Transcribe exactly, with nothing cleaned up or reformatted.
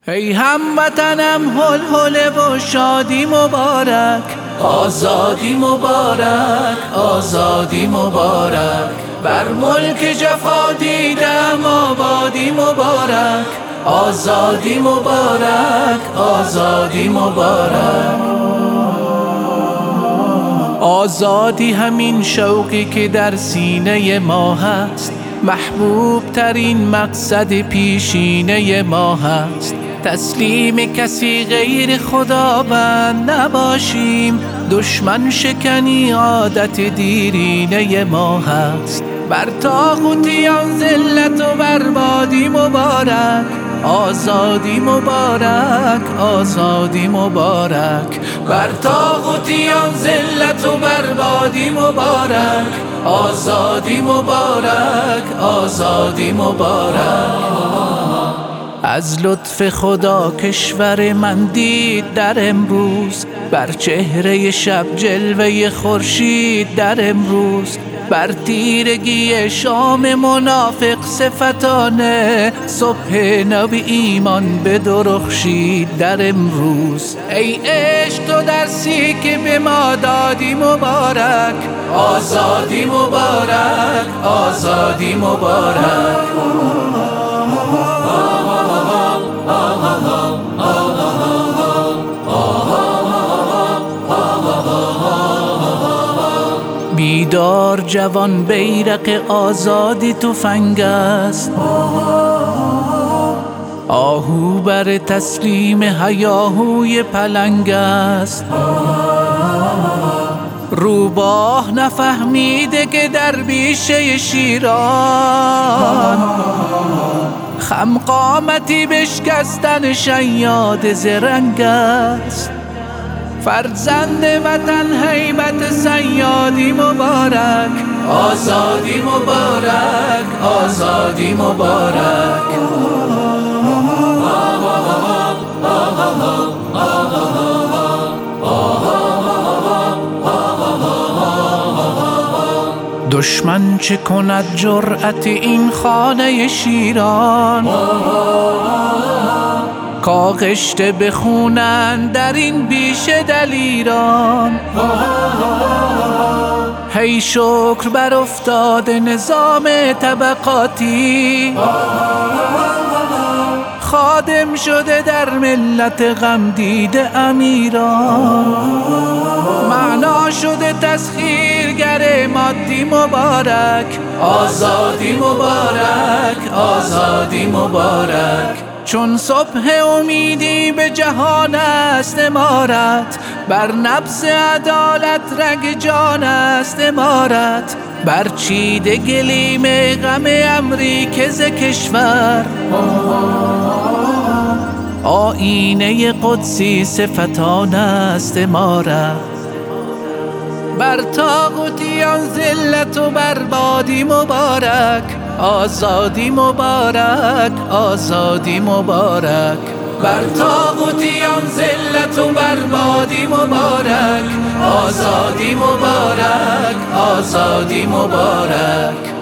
ای هموطنم هل هل و شادی مبارک، آزادی مبارک، آزادی مبارک. بر ملک جفا دیدم آبادی مبارک، آزادی مبارک، آزادی مبارک. آزادی همین شوقی که در سینه ما هست، محبوب ترین مقصد پیشینه ما هست. تسلیم کسی غیر خداوند نباشیم، دشمن شکنی عادت دیرینه ما هست. بر طاغوتیان ذلت و بربادی مبارک، آزادی مبارک، آزادی مبارک. بر طاغوتیان ذلت و بربادی مبارک، آزادی مبارک، آزادی مبارک. از لطف خدا کشور من دید در امروز، بر چهره شب جلوه خورشید در امروز. بر تیرگی شام منافق صفتانه، صبح نو ایمان بدرخشید در امروز. ای عشق تو درسی که به ما دادی مبارک، آزادی مبارک، آزادی مبارک. بیدار جوان بیرق آزادی تفنگ است، آهو بر تسلیم هیاهوی پلنگ است. روباه نفهمیده که در بیشه شیران، خم قامتی بشکستن شیاد زرنگ است. فرزند وطن هیبت صیادی مبارک، آزادی مبارک، آزادی مبارک. دشمن چه کند جرأت این خانه شیران، کاغشته بخونن در این بیشه دلیران. هی شکر بر افتاد نظام طبقاتی، خادم شده در ملت غم دیده امیران. معنا شده تسخیرگر مادی مبارک، آزادی مبارک، آزادی مبارک. چون صبح امیدی به جهان است امارت، بر نبض عدالت رگ جان است امارت. بر چیده گلیم غم امریکه ز کشور، آینه قدسی صفتان است امارت. بر طاغوتیان ذلت و بربادی مبارک، آزادی مبارک، آزادی مبارک. بر طاغوتیان ذلت و بربادی مبارک، آزادی مبارک، آزادی مبارک.